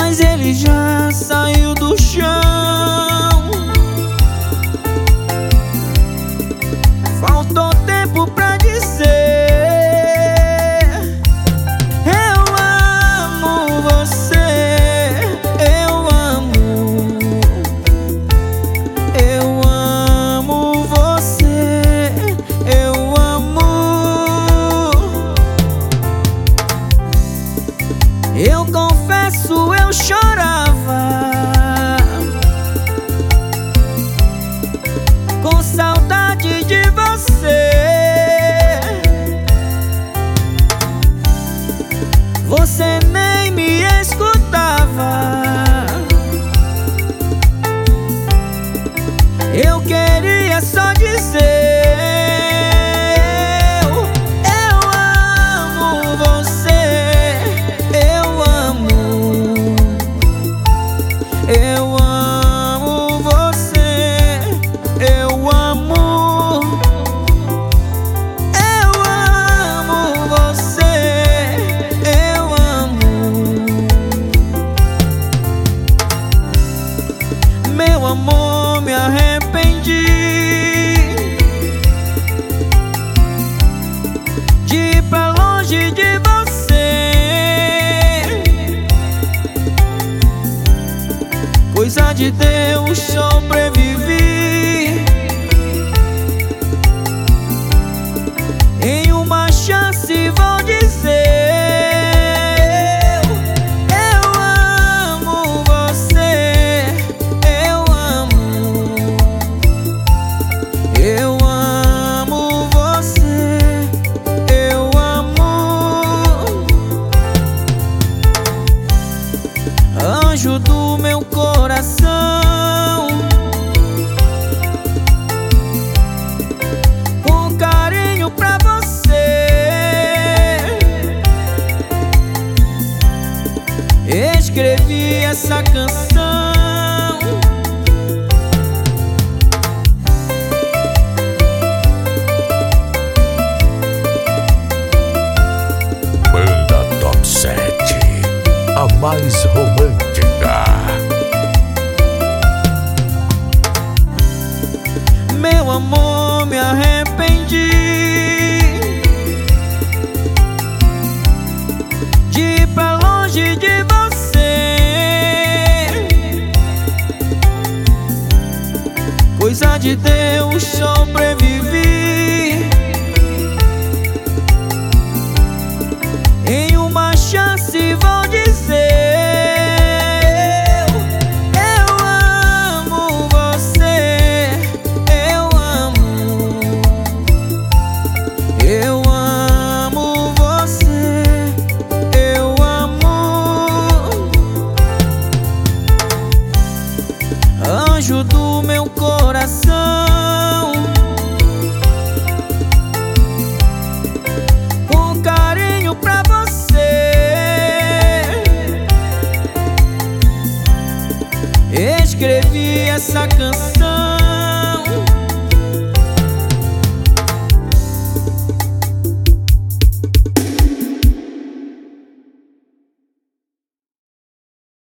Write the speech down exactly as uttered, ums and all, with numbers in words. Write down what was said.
mas ele já saiu do chão. Faltou tempo pra dizer: eu amo você, eu amo, eu amo você, eu amo. Eu confesso, eu chorava com saudade de você. Você nem me escutava. Eu queria só dizer: eu amo você, eu amo, eu amo você, eu amo, eu amo você, eu amo. Meu amor, me arrependi de ir pra longe de você. Coisa de Deus, sobrevivi. Em uma chance vou dizer: eu amo você, eu amo, eu amo você, eu amo. Anjo do meu coração, com carinho pra você, escrevi essa canção. Banda Top sete, a mais romântica. Meu amor, me arrependi de ir pra longe de você. Coisa de Deus, sobrevivi. Em uma chance vou dizer: eu amo você, eu amo, eu amo você, eu amo. Anjo do meu coração, com carinho pra você, escrevi essa canção.